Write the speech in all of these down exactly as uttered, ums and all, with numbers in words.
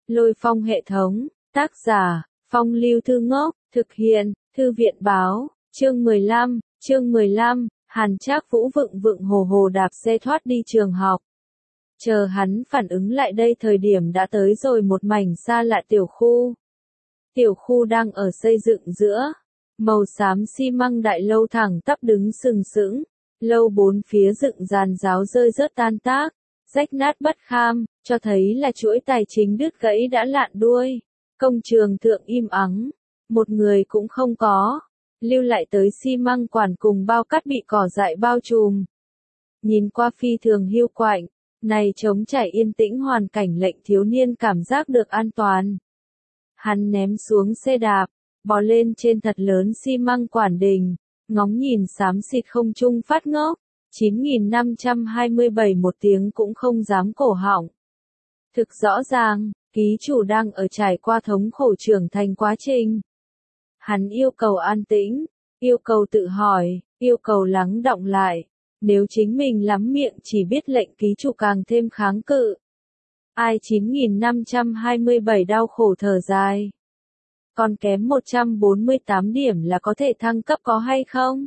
Lôi Phong hệ thống, tác giả, Phong Lưu Thư Ngốc, thực hiện, Thư viện báo, chương mười lăm, chương mười lăm, Hàn Trác Vũ vựng vựng hồ hồ đạp xe thoát đi trường học. Chờ hắn phản ứng lại đây thời điểm đã tới rồi một mảnh xa lạ tiểu khu. Tiểu khu đang ở xây dựng giữa, màu xám xi măng đại lâu thẳng tắp đứng sừng sững, lâu bốn phía dựng giàn giáo rơi rớt tan tác, rách nát bất kham, cho thấy là chuỗi tài chính đứt gãy đã lạn đuôi. Công trường thượng im ắng, một người cũng không có, lưu lại tới xi măng quản cùng bao cát bị cỏ dại bao trùm. Nhìn qua phi thường hiu quạnh, này trống trải yên tĩnh hoàn cảnh lệnh thiếu niên cảm giác được an toàn. Hắn ném xuống xe đạp, bò lên trên thật lớn xi măng quản đình, ngóng nhìn xám xịt không trung phát ngốc, chín nghìn năm trăm hai mươi bảy một tiếng cũng không dám cổ họng. Thực rõ ràng, ký chủ đang ở trải qua thống khổ trưởng thành quá trình. Hắn yêu cầu an tĩnh, yêu cầu tự hỏi, yêu cầu lắng đọng lại. Nếu chính mình lắm miệng chỉ biết lệnh ký chủ càng thêm kháng cự. Ai chín nghìn năm trăm hai mươi bảy đau khổ thở dài. Còn kém một trăm bốn mươi tám điểm là có thể thăng cấp có hay không?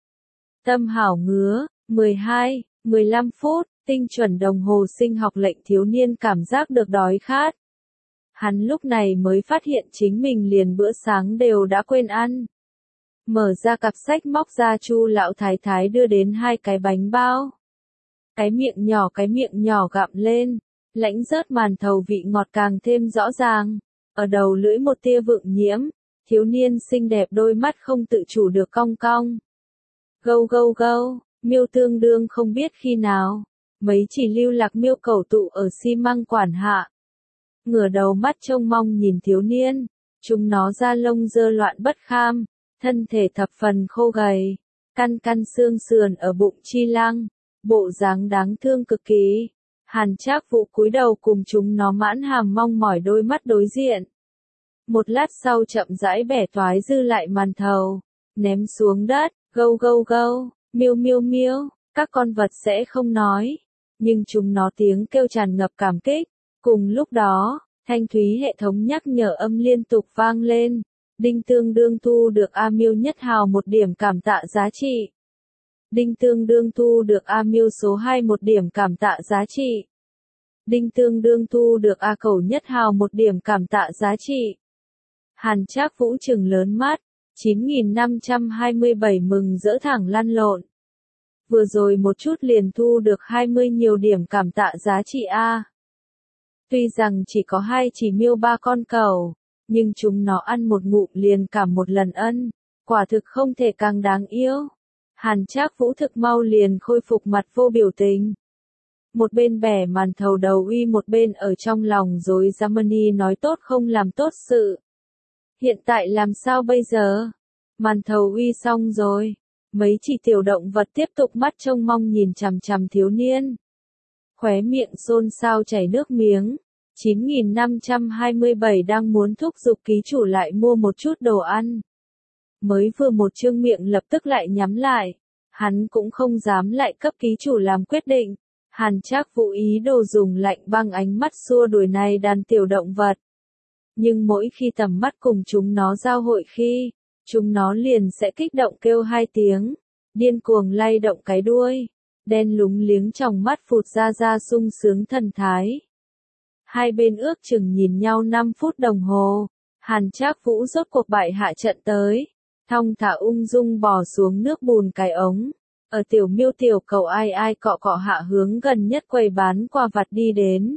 Tâm hảo ngứa, mười hai, mười lăm phút, tinh chuẩn đồng hồ sinh học lệnh thiếu niên cảm giác được đói khát. Hắn lúc này mới phát hiện chính mình liền bữa sáng đều đã quên ăn. Mở ra cặp sách móc ra Chu lão thái thái đưa đến hai cái bánh bao. Cái miệng nhỏ cái miệng nhỏ gặm lên, lãnh rớt màn thầu vị ngọt càng thêm rõ ràng. Ở đầu lưỡi một tia vượng nhiễm, thiếu niên xinh đẹp đôi mắt không tự chủ được cong cong. Gâu gâu gâu, miêu tương đương không biết khi nào, mấy chỉ lưu lạc miêu cầu tụ ở xi măng quản hạ. Ngửa đầu mắt trông mong nhìn thiếu niên, chúng nó da lông dơ loạn bất kham. Thân thể thập phần khô gầy, căn căn xương sườn ở bụng chi lăng, bộ dáng đáng thương cực kỳ. Hàn Trác Vũ cúi đầu cùng chúng nó mãn hàm mong mỏi đôi mắt đối diện. Một lát sau chậm rãi bẻ toái dư lại màn thầu, ném xuống đất, gâu gâu gâu, miêu miêu miêu, các con vật sẽ không nói, nhưng chúng nó tiếng kêu tràn ngập cảm kích. Cùng lúc đó, thanh thúy hệ thống nhắc nhở âm liên tục vang lên. Đinh tương đương thu được A Miêu nhất hào một điểm cảm tạ giá trị. Đinh tương đương thu được A Miêu số hai một điểm cảm tạ giá trị. Đinh tương đương thu được A Cẩu nhất hào một điểm cảm tạ giá trị. Hàn Trác Vũ trừng lớn mắt, chín nghìn năm trăm hai mươi bảy mừng rỡ thẳng lăn lộn. Vừa rồi một chút liền thu được hai mươi nhiều điểm cảm tạ giá trị A. Tuy rằng chỉ có hai chỉ miêu ba con cẩu, nhưng chúng nó ăn một ngụm liền cảm một lần ân, quả thực không thể càng đáng yêu. Hàn Trác Vũ thực mau liền khôi phục mặt vô biểu tình. Một bên bẻ màn thầu đầu uy một bên ở trong lòng dối Germany nói tốt không làm tốt sự. Hiện tại làm sao bây giờ? Màn thầu uy xong rồi. Mấy chỉ tiểu động vật tiếp tục mắt trông mong nhìn chằm chằm thiếu niên. Khóe miệng xôn xao chảy nước miếng. chín nghìn năm trăm hai mươi bảy đang muốn thúc giục ký chủ lại mua một chút đồ ăn. Mới vừa một chương miệng lập tức lại nhắm lại. Hắn cũng không dám lại cấp ký chủ làm quyết định. Hàn Trác Vũ ý đồ dùng lạnh băng ánh mắt xua đuổi này đàn tiểu động vật. Nhưng mỗi khi tầm mắt cùng chúng nó giao hội khi, chúng nó liền sẽ kích động kêu hai tiếng, điên cuồng lay động cái đuôi, đen lúng liếng trong mắt phụt ra ra sung sướng thần thái. Hai bên ước chừng nhìn nhau năm phút đồng hồ, Hàn Trác Vũ rốt cuộc bại hạ trận tới, thong thả ung dung bò xuống nước bùn cái ống, ở tiểu miêu tiểu cầu ai ai cọ cọ hạ hướng gần nhất quầy bán quà vặt đi đến.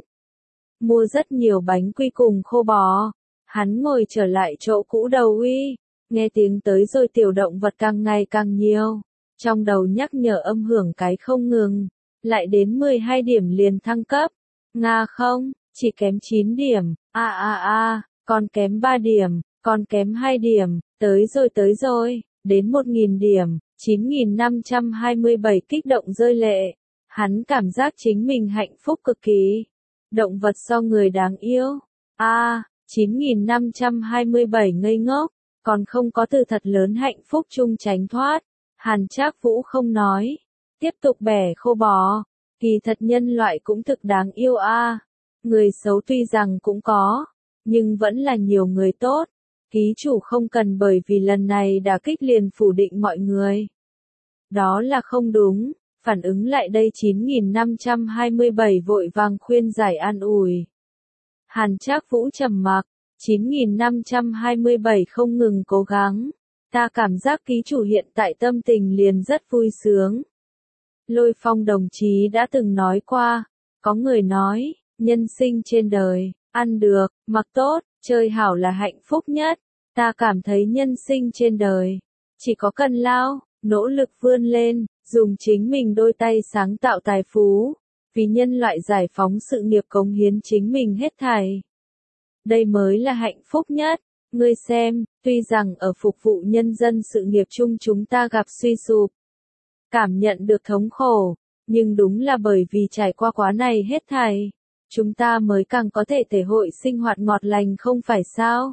Mua rất nhiều bánh quy cùng khô bò, hắn ngồi trở lại chỗ cũ đầu uy, nghe tiếng tới rồi tiểu động vật càng ngày càng nhiều, trong đầu nhắc nhở âm hưởng cái không ngừng, lại đến mười hai điểm liền thăng cấp, Nga không? Chỉ kém chín điểm, a a a, còn kém ba điểm, còn kém hai điểm, tới rồi tới rồi, đến một nghìn điểm, chín nghìn năm trăm hai mươi bảy kích động rơi lệ. Hắn cảm giác chính mình hạnh phúc cực kỳ. Động vật so người đáng yêu. A, chín nghìn năm trăm hai mươi bảy ngây ngốc, còn không có từ thật lớn hạnh phúc chung tránh thoát. Hàn Trác Vũ không nói, tiếp tục bẻ khô bò, kỳ thật nhân loại cũng thực đáng yêu a. Người xấu tuy rằng cũng có, nhưng vẫn là nhiều người tốt. Ký chủ không cần bởi vì lần này đả kích liền phủ định mọi người. Đó là không đúng. Phản ứng lại đây chín nghìn năm trăm hai mươi bảy vội vàng khuyên giải an ủi. Hàn Trác Vũ trầm mặc. chín nghìn năm trăm hai mươi bảy không ngừng cố gắng. Ta cảm giác ký chủ hiện tại tâm tình liền rất vui sướng. Lôi Phong đồng chí đã từng nói qua, có người nói, nhân sinh trên đời, ăn được, mặc tốt, chơi hảo là hạnh phúc nhất. Ta cảm thấy nhân sinh trên đời, chỉ có cần lao, nỗ lực vươn lên, dùng chính mình đôi tay sáng tạo tài phú, vì nhân loại giải phóng sự nghiệp cống hiến chính mình hết thảy. Đây mới là hạnh phúc nhất. Ngươi xem, tuy rằng ở phục vụ nhân dân sự nghiệp chung chúng ta gặp suy sụp, cảm nhận được thống khổ, nhưng đúng là bởi vì trải qua quá này hết thảy, chúng ta mới càng có thể thể hội sinh hoạt ngọt lành không phải sao?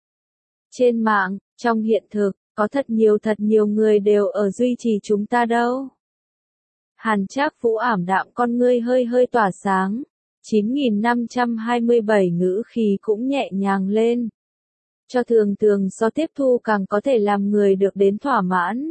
Trên mạng, trong hiện thực, có thật nhiều thật nhiều người đều ở duy trì chúng ta đâu. Hàn Trác Vũ ảm đạm con ngươi hơi hơi tỏa sáng, chín nghìn năm trăm hai mươi bảy ngữ khí cũng nhẹ nhàng lên. Cho thường thường so tiếp thu càng có thể làm người được đến thỏa mãn.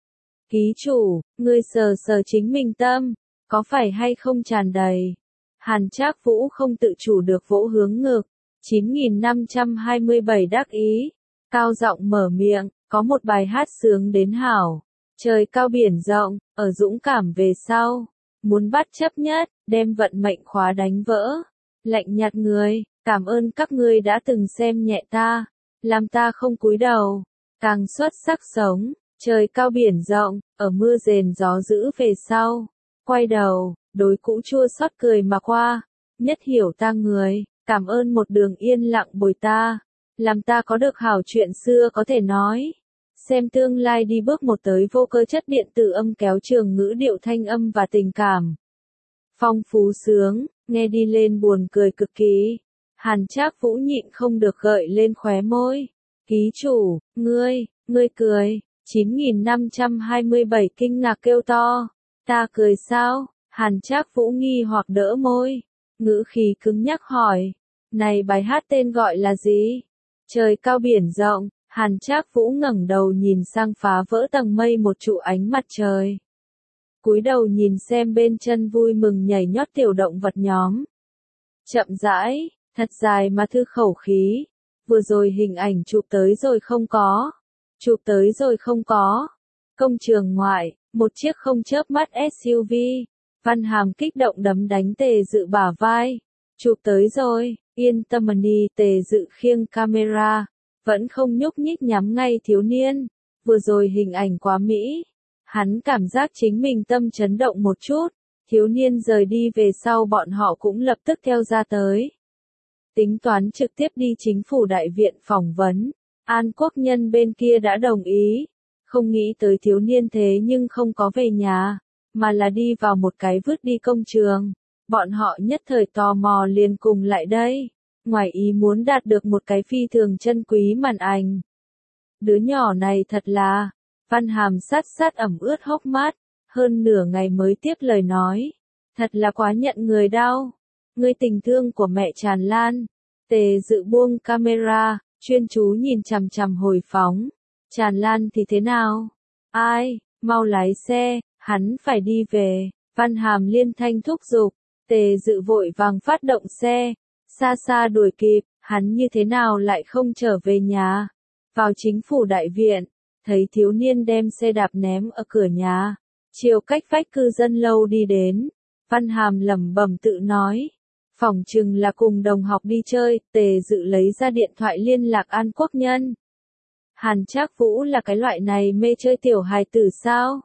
Ký chủ, ngươi sờ sờ chính mình tâm, có phải hay không tràn đầy? Hàn Trác Vũ không tự chủ được vỗ hướng ngực. chín nghìn năm trăm hai mươi bảy đắc ý, cao giọng mở miệng, có một bài hát sướng đến hảo. Trời cao biển rộng, ở dũng cảm về sau, muốn bắt chấp nhất, đem vận mệnh khóa đánh vỡ. Lạnh nhạt người, cảm ơn các ngươi đã từng xem nhẹ ta, làm ta không cúi đầu, càng xuất sắc sống. Trời cao biển rộng, ở mưa rền gió dữ về sau, quay đầu, đối cũ chua xót cười mà qua, nhất hiểu ta người, cảm ơn một đường yên lặng bồi ta, làm ta có được hảo chuyện xưa có thể nói. Xem tương lai đi bước một tới vô cơ chất điện tử âm kéo trường ngữ điệu thanh âm và tình cảm. Phong phú sướng, nghe đi lên buồn cười cực kỳ. Hàn Trác Vũ nhịn không được gợi lên khóe môi. Ký chủ, ngươi, ngươi cười. chín nghìn năm trăm hai mươi bảy kinh ngạc kêu to. Ta cười sao? Hàn Trác Vũ nghi hoặc đỡ môi. Ngữ khí cứng nhắc hỏi. Này bài hát tên gọi là gì? Trời cao biển rộng. Hàn Trác Vũ ngẩng đầu nhìn sang phá vỡ tầng mây một trụ ánh mặt trời. Cúi đầu nhìn xem bên chân vui mừng nhảy nhót tiểu động vật nhóm. Chậm rãi, thật dài mà thư khẩu khí. Vừa rồi hình ảnh chụp tới rồi không có. Chụp tới rồi không có. Công trường ngoại, một chiếc không chớp mắt ét u vê. Văn Hàm kích động đấm đánh Tề Dự bả vai. Chụp tới rồi, yên tâm đi. Tề Dự khiêng camera, vẫn không nhúc nhích nhắm ngay thiếu niên. Vừa rồi hình ảnh quá mỹ. Hắn cảm giác chính mình tâm chấn động một chút. Thiếu niên rời đi về sau bọn họ cũng lập tức theo ra tới. Tính toán trực tiếp đi chính phủ đại viện phỏng vấn. An Quốc Nhân bên kia đã đồng ý. Không nghĩ tới thiếu niên thế nhưng không có về nhà, mà là đi vào một cái vứt đi công trường. Bọn họ nhất thời tò mò liền cùng lại đây. Ngoài ý muốn đạt được một cái phi thường chân quý màn ảnh. Đứa nhỏ này thật là, Văn Hàm sát sát ẩm ướt hốc mắt, hơn nửa ngày mới tiếp lời nói. Thật là quá nhận người đau. Người tình thương của mẹ tràn lan. Tề Dự buông camera, chuyên chú nhìn chằm chằm hồi phóng. Tràn lan thì thế nào? Ai, mau lái xe, hắn phải đi về. Văn Hàm liên thanh thúc giục. Tề Dự vội vàng phát động xe. Xa xa đuổi kịp, hắn như thế nào lại không trở về nhà. Vào chính phủ đại viện, thấy thiếu niên đem xe đạp ném ở cửa nhà. Chiều cách vách cư dân lâu đi đến. Văn Hàm lẩm bẩm tự nói. Phỏng chừng là cùng đồng học đi chơi. Tề Dự lấy ra điện thoại liên lạc An Quốc Nhân. Hàn Trác Vũ là cái loại này mê chơi tiểu hài tử sao?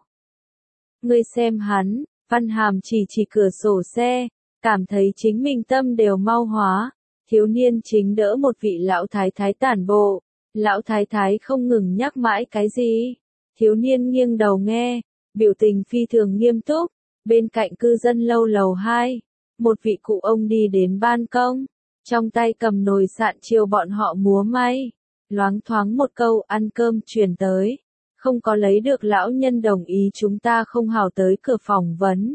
Ngươi xem hắn. Văn Hàm chỉ chỉ cửa sổ xe, cảm thấy chính mình tâm đều mau hóa. Thiếu niên chính đỡ một vị lão thái thái tản bộ. Lão thái thái không ngừng nhắc mãi cái gì. Thiếu niên nghiêng đầu nghe, biểu tình phi thường nghiêm túc. Bên cạnh cư dân lâu lầu hai, một vị cụ ông đi đến ban công, trong tay cầm nồi sạn chiều bọn họ múa may. Loáng thoáng một câu ăn cơm truyền tới. Không có lấy được lão nhân đồng ý chúng ta không hào tới cửa phỏng vấn.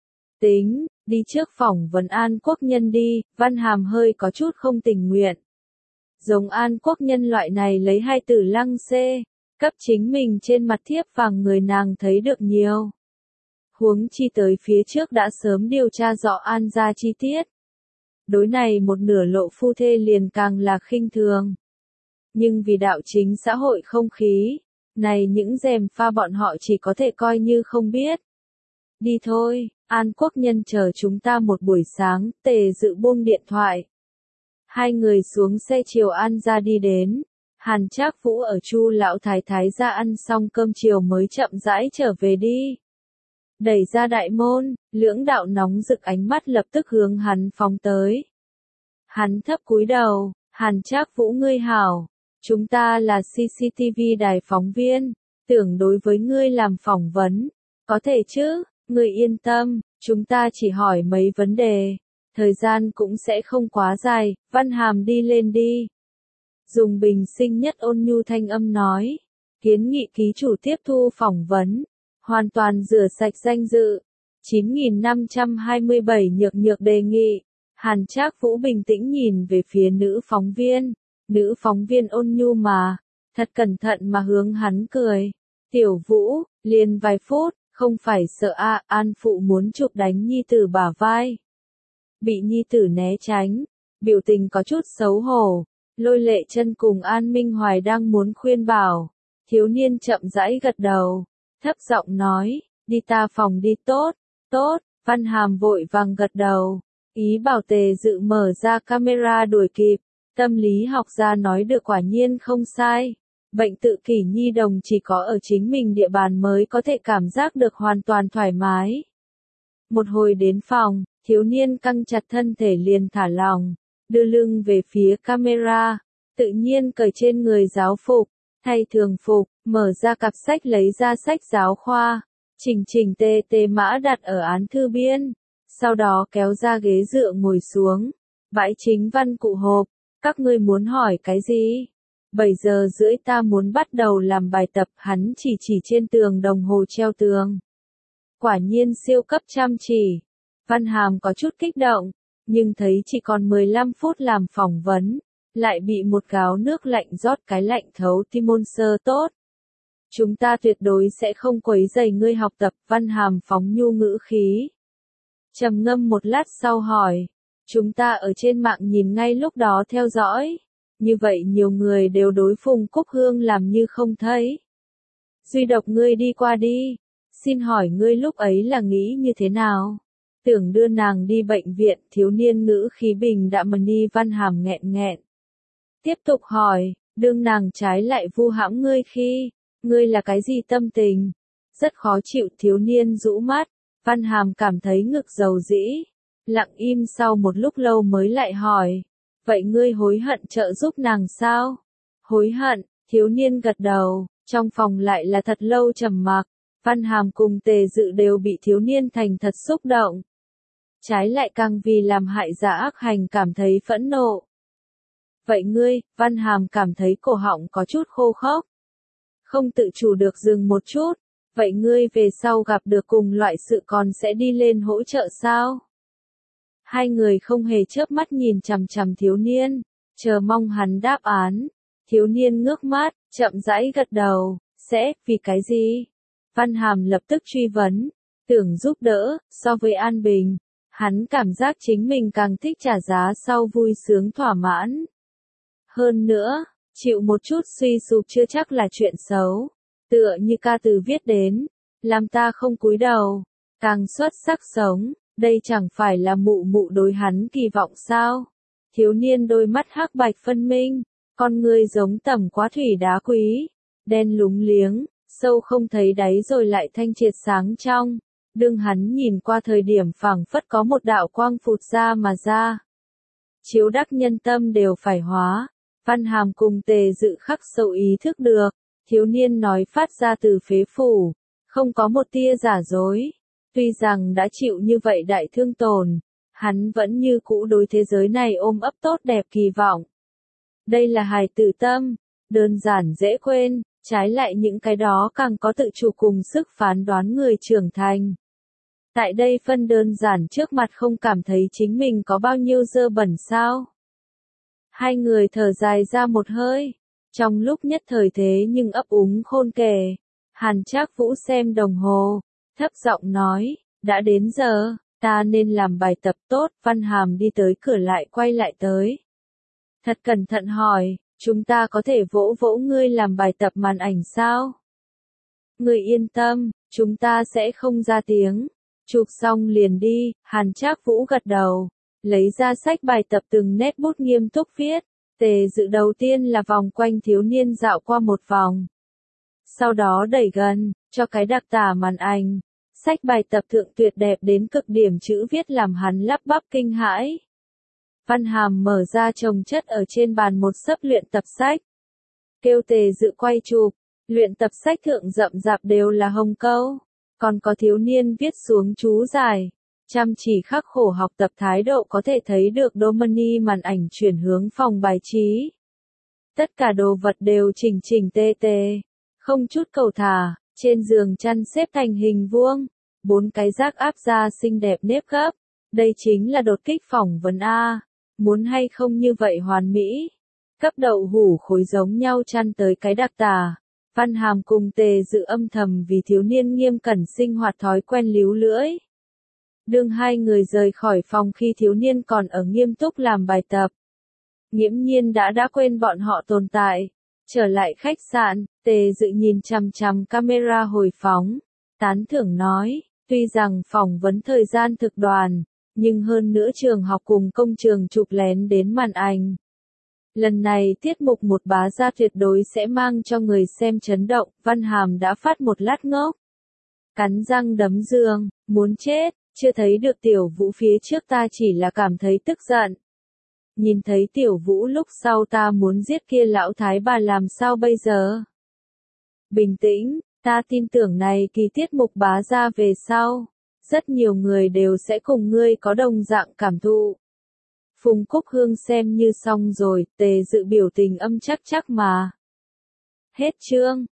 Tính, đi trước phỏng vấn An Quốc Nhân đi. Văn Hàm hơi có chút không tình nguyện. Giống An Quốc nhân loại này lấy hai từ lăng xê, cấp chính mình trên mặt thiếp vàng người nàng thấy được nhiều. Huống chi tới phía trước đã sớm điều tra rõ An gia chi tiết. Đối này một nửa lộ phu thê liền càng là khinh thường. Nhưng vì đạo chính xã hội không khí, này những rèm pha bọn họ chỉ có thể coi như không biết. Đi thôi, An Quốc nhân chờ chúng ta một buổi sáng, Tề Dự buông điện thoại. Hai người xuống xe chiều An gia đi đến. Hàn Trác Vũ ở Chu lão thái thái gia ăn xong cơm chiều mới chậm rãi trở về đi. Đẩy ra đại môn, lưỡng đạo nóng rực ánh mắt lập tức hướng hắn phóng tới. Hắn thấp cúi đầu, Hàn Trác Vũ ngươi hảo, chúng ta là xê xê tê vê đài phóng viên, tưởng đối với ngươi làm phỏng vấn, có thể chứ, ngươi yên tâm, chúng ta chỉ hỏi mấy vấn đề, thời gian cũng sẽ không quá dài, Văn Hàm đi lên đi. Dùng bình sinh nhất ôn nhu thanh âm nói, kiến nghị ký chủ tiếp thu phỏng vấn, hoàn toàn rửa sạch danh dự. chín nghìn năm trăm hai mươi bảy nhược nhược đề nghị. Hàn Trác Vũ bình tĩnh nhìn về phía nữ phóng viên, nữ phóng viên ôn nhu mà, thật cẩn thận mà hướng hắn cười. Tiểu Vũ, liền vài phút, không phải sợ a, à, An phụ muốn chụp đánh nhi tử bả vai. Bị nhi tử né tránh, biểu tình có chút xấu hổ. Lôi Lệ Chân cùng An Minh Hoài đang muốn khuyên bảo, thiếu niên chậm rãi gật đầu, thấp giọng nói, đi ta phòng đi tốt, tốt, Văn Hàm vội vàng gật đầu, ý bảo Tề Dự mở ra camera đuổi kịp, tâm lý học gia nói được quả nhiên không sai, bệnh tự kỷ nhi đồng chỉ có ở chính mình địa bàn mới có thể cảm giác được hoàn toàn thoải mái. Một hồi đến phòng, thiếu niên căng chặt thân thể liền thả lỏng. Đưa lưng về phía camera, tự nhiên cởi trên người giáo phục, thay thường phục, mở ra cặp sách lấy ra sách giáo khoa, chỉnh chỉnh tề tề mã đặt ở án thư biên, sau đó kéo ra ghế dựa ngồi xuống, bãi chính văn cụ hộp, các ngươi muốn hỏi cái gì? bảy giờ rưỡi ta muốn bắt đầu làm bài tập, hắn chỉ chỉ trên tường đồng hồ treo tường. Quả nhiên siêu cấp chăm chỉ, Văn Hàm có chút kích động. Nhưng thấy chỉ còn mười lăm phút làm phỏng vấn, lại bị một gáo nước lạnh rót cái lạnh thấu tim môn sơ tốt. Chúng ta tuyệt đối sẽ không quấy rầy ngươi học tập, Văn Hàm phóng nhu ngữ khí. Trầm ngâm một lát sau hỏi, chúng ta ở trên mạng nhìn ngay lúc đó theo dõi, như vậy nhiều người đều đối Phùng Cúc Hương làm như không thấy. Duy độc ngươi đi qua đi, xin hỏi ngươi lúc ấy là nghĩ như thế nào? Tưởng đưa nàng đi bệnh viện, thiếu niên ngữ khí bình đạm mà Ni Văn Hàm nghẹn nghẹn. Tiếp tục hỏi, đương nàng trái lại vu hãm ngươi khi, ngươi là cái gì tâm tình? Rất khó chịu, thiếu niên rũ mắt, Văn Hàm cảm thấy ngực dầu dĩ. Lặng im sau một lúc lâu mới lại hỏi, vậy ngươi hối hận trợ giúp nàng sao? Hối hận, thiếu niên gật đầu, trong phòng lại là thật lâu trầm mặc. Văn Hàm cùng Tề Dự đều bị thiếu niên thành thật xúc động. Trái lại càng vì làm hại giả ác hành cảm thấy phẫn nộ. Vậy ngươi, Văn Hàm cảm thấy cổ họng có chút khô khốc. Không tự chủ được dừng một chút. Vậy ngươi về sau gặp được cùng loại sự còn sẽ đi lên hỗ trợ sao? Hai người không hề chớp mắt nhìn chằm chằm thiếu niên, chờ mong hắn đáp án. Thiếu niên ngước mắt, chậm rãi gật đầu, sẽ, vì cái gì? Văn Hàm lập tức truy vấn, tưởng giúp đỡ, so với an bình. Hắn cảm giác chính mình càng thích trả giá sau vui sướng thỏa mãn. Hơn nữa, chịu một chút suy sụp chưa chắc là chuyện xấu. Tựa như ca từ viết đến, làm ta không cúi đầu, càng xuất sắc sống, đây chẳng phải là mụ mụ đối hắn kỳ vọng sao? Thiếu niên đôi mắt hắc bạch phân minh, con người giống tẩm quá thủy đá quý, đen lúng liếng, sâu không thấy đáy rồi lại thanh triệt sáng trong. Đương hắn nhìn qua thời điểm phảng phất có một đạo quang phụt ra mà ra. Chiếu đắc nhân tâm đều phải hóa. Văn Hàm cùng Tề Dự khắc sâu ý thức được. Thiếu niên nói phát ra từ phế phủ. Không có một tia giả dối. Tuy rằng đã chịu như vậy đại thương tổn. Hắn vẫn như cũ đối thế giới này ôm ấp tốt đẹp kỳ vọng. Đây là hài tử tâm. Đơn giản dễ quên. Trái lại những cái đó càng có tự chủ cùng sức phán đoán người trưởng thành. Tại đây phân đơn giản trước mặt không cảm thấy chính mình có bao nhiêu dơ bẩn sao? Hai người thở dài ra một hơi. Trong lúc nhất thời thế nhưng ấp úng khôn kể. Hàn Trác Vũ xem đồng hồ, thấp giọng nói, đã đến giờ, ta nên làm bài tập tốt. Văn Hàm đi tới cửa lại quay lại tới. Thật cẩn thận hỏi, chúng ta có thể vỗ vỗ ngươi làm bài tập màn ảnh sao? Ngươi yên tâm, chúng ta sẽ không ra tiếng. Chụp xong liền đi. Hàn Trác Vũ gật đầu, lấy ra sách bài tập từng nét bút nghiêm túc viết. Tề Dự đầu tiên là vòng quanh thiếu niên dạo qua một vòng. Sau đó đẩy gần, cho cái đặc tả màn ảnh. Sách bài tập thượng tuyệt đẹp đến cực điểm, chữ viết làm hắn lắp bắp kinh hãi. Văn Hàm mở ra chồng chất ở trên bàn một xấp luyện tập sách. Kêu Tề Dự quay chụp, luyện tập sách thượng rậm rạp đều là hồng câu. Còn có thiếu niên viết xuống chú giải. Chăm chỉ khắc khổ học tập thái độ có thể thấy được Domini màn ảnh chuyển hướng phòng bài trí. Tất cả đồ vật đều chỉnh chỉnh tề tề, không chút cầu thả, trên giường chăn xếp thành hình vuông, bốn cái rác áp ra xinh đẹp nếp gấp. Đây chính là đột kích phỏng vấn A, muốn hay không như vậy hoàn mỹ. Cấp đậu hủ khối giống nhau chăn tới cái đặc tả. Văn Hàm cùng Tề Dự âm thầm vì thiếu niên nghiêm cẩn sinh hoạt thói quen líu lưỡi. Đương hai người rời khỏi phòng khi thiếu niên còn ở nghiêm túc làm bài tập. Nghiễm nhiên đã đã quên bọn họ tồn tại. Trở lại khách sạn, Tề Dự nhìn chằm chằm camera hồi phóng. Tán thưởng nói, tuy rằng phỏng vấn thời gian thực đoàn, nhưng hơn nữa trường học cùng công trường chụp lén đến màn ảnh. Lần này tiết mục một bá ra tuyệt đối sẽ mang cho người xem chấn động. Văn Hàm đã phát một lát ngốc. Cắn răng đấm giường, muốn chết. Chưa thấy được Tiểu Vũ phía trước ta chỉ là cảm thấy tức giận. Nhìn thấy Tiểu Vũ lúc sau ta muốn giết kia lão thái bà làm sao bây giờ? Bình tĩnh, ta tin tưởng này kỳ tiết mục bá ra về sau. Rất nhiều người đều sẽ cùng ngươi có đồng dạng cảm thụ. Phùng Cúc Hương xem như xong rồi, Tề Dự biểu tình âm chắc chắc mà. Hết chương.